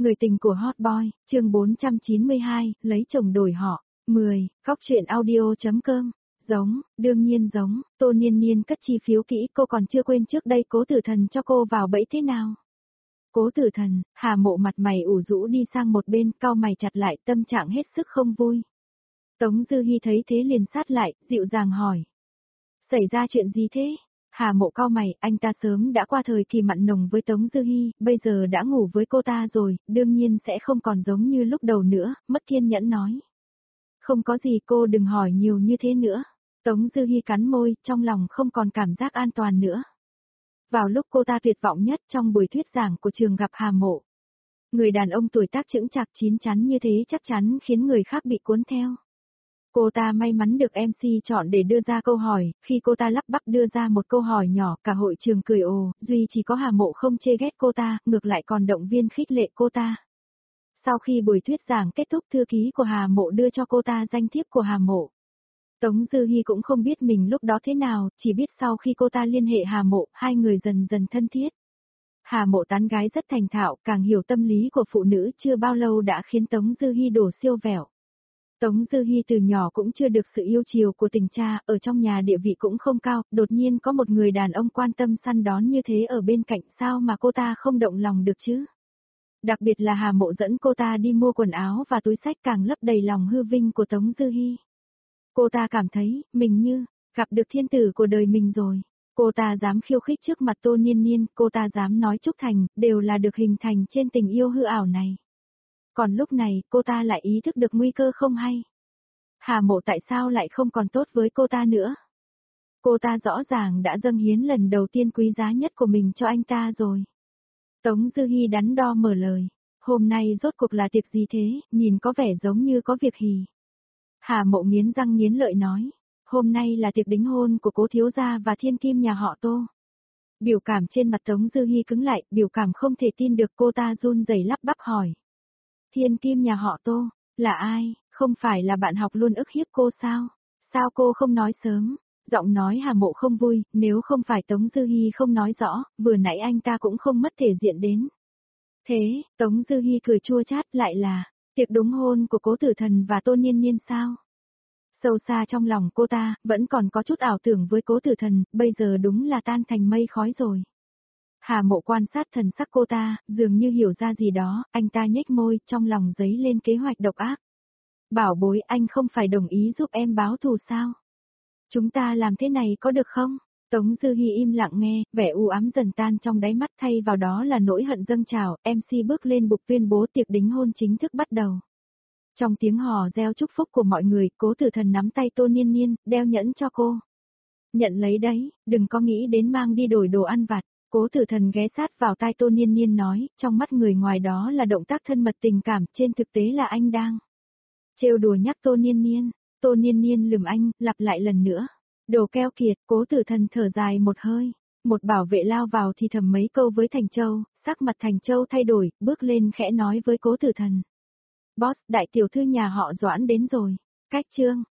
Người tình của Hot Boy, chương 492, lấy chồng đổi họ. 10, Cóc truyện audio.com. Giống, đương nhiên giống, Tô Niên Niên cất chi phiếu kỹ, cô còn chưa quên trước đây Cố Tử Thần cho cô vào bẫy thế nào. Cố Tử Thần, Hà Mộ mặt mày ủ rũ đi sang một bên, cau mày chặt lại, tâm trạng hết sức không vui. Tống Dư Hi thấy thế liền sát lại, dịu dàng hỏi. Xảy ra chuyện gì thế? Hà Mộ cau mày, anh ta sớm đã qua thời kỳ mặn nồng với Tống Dư Hi, bây giờ đã ngủ với cô ta rồi, đương nhiên sẽ không còn giống như lúc đầu nữa, mất kiên nhẫn nói. Không có gì, cô đừng hỏi nhiều như thế nữa. Tống Dư Hi cắn môi, trong lòng không còn cảm giác an toàn nữa. Vào lúc cô ta tuyệt vọng nhất trong buổi thuyết giảng của trường gặp Hà Mộ. Người đàn ông tuổi tác chững chạc chín chắn như thế chắc chắn khiến người khác bị cuốn theo. Cô ta may mắn được MC chọn để đưa ra câu hỏi, khi cô ta lắp bắp đưa ra một câu hỏi nhỏ, cả hội trường cười ồ, duy chỉ có Hà Mộ không chê ghét cô ta, ngược lại còn động viên khích lệ cô ta. Sau khi buổi thuyết giảng kết thúc, thư ký của Hà Mộ đưa cho cô ta danh thiếp của Hà Mộ. Tống Dư Hi cũng không biết mình lúc đó thế nào, chỉ biết sau khi cô ta liên hệ Hà Mộ, hai người dần dần thân thiết. Hà Mộ tán gái rất thành thạo, càng hiểu tâm lý của phụ nữ, chưa bao lâu đã khiến Tống Dư Hi đổ siêu vẹo. Tống Dư Hi từ nhỏ cũng chưa được sự yêu chiều của tình cha, ở trong nhà địa vị cũng không cao, đột nhiên có một người đàn ông quan tâm săn đón như thế ở bên cạnh, sao mà cô ta không động lòng được chứ? Đặc biệt là Hà Mộ dẫn cô ta đi mua quần áo và túi xách càng lấp đầy lòng hư vinh của Tống Dư Hi. Cô ta cảm thấy, mình như, gặp được thiên tử của đời mình rồi. Cô ta dám khiêu khích trước mặt Tô Niên Niên, cô ta dám nói Trúc Thành, đều là được hình thành trên tình yêu hư ảo này. Còn lúc này, cô ta lại ý thức được nguy cơ không hay. Hà Mộ tại sao lại không còn tốt với cô ta nữa? Cô ta rõ ràng đã dâng hiến lần đầu tiên quý giá nhất của mình cho anh ta rồi. Tống Dư Hi đắn đo mở lời. Hôm nay rốt cuộc là tiệc gì thế, nhìn có vẻ giống như có việc hỉ. Hà Mộ nghiến răng nghiến lợi nói. Hôm nay là tiệc đính hôn của Cố thiếu gia và thiên kim nhà họ Tô. Biểu cảm trên mặt Tống Dư Hi cứng lại, biểu cảm không thể tin được, cô ta run rẩy lắp bắp hỏi. Thiên kim nhà họ Tô, là ai, không phải là bạn học luôn ức hiếp cô sao? Sao cô không nói sớm? Giọng nói Hà Mộ không vui, nếu không phải Tống Dư Hi không nói rõ, vừa nãy anh ta cũng không mất thể diện đến. Thế, Tống Dư Hi cười chua chát, lại là tiệc đính hôn của Cố Tử Thần và Tô Niên Niên sao? Sâu xa trong lòng cô ta, vẫn còn có chút ảo tưởng với Cố Tử Thần, bây giờ đúng là tan thành mây khói rồi. Hà Mộ quan sát thần sắc cô ta, dường như hiểu ra gì đó, anh ta nhếch môi, trong lòng dấy lên kế hoạch độc ác. Bảo bối, anh không phải đồng ý giúp em báo thù sao? Chúng ta làm thế này có được không? Tống Dư Hi im lặng nghe, vẻ u ám dần tan trong đáy mắt, thay vào đó là nỗi hận dâng trào, MC bước lên bục tuyên bố tiệc đính hôn chính thức bắt đầu. Trong tiếng hò reo chúc phúc của mọi người, Cố Tử Thần nắm tay Tô Niên Niên, đeo nhẫn cho cô. Nhận lấy đấy, đừng có nghĩ đến mang đi đổi đồ ăn vặt. Cố Tử Thần ghé sát vào tai Tô Niên Niên nói, trong mắt người ngoài đó là động tác thân mật tình cảm, trên thực tế là anh đang trêu đùa nhắc Tô Niên Niên. Tô Niên Niên lườm anh, lặp lại lần nữa. Đồ keo kiệt, Cố Tử Thần thở dài một hơi. Một bảo vệ lao vào thì thầm mấy câu với Thành Châu, sắc mặt Thành Châu thay đổi, bước lên khẽ nói với Cố Tử Thần. Boss, đại tiểu thư nhà họ Doãn đến rồi. Cách trương,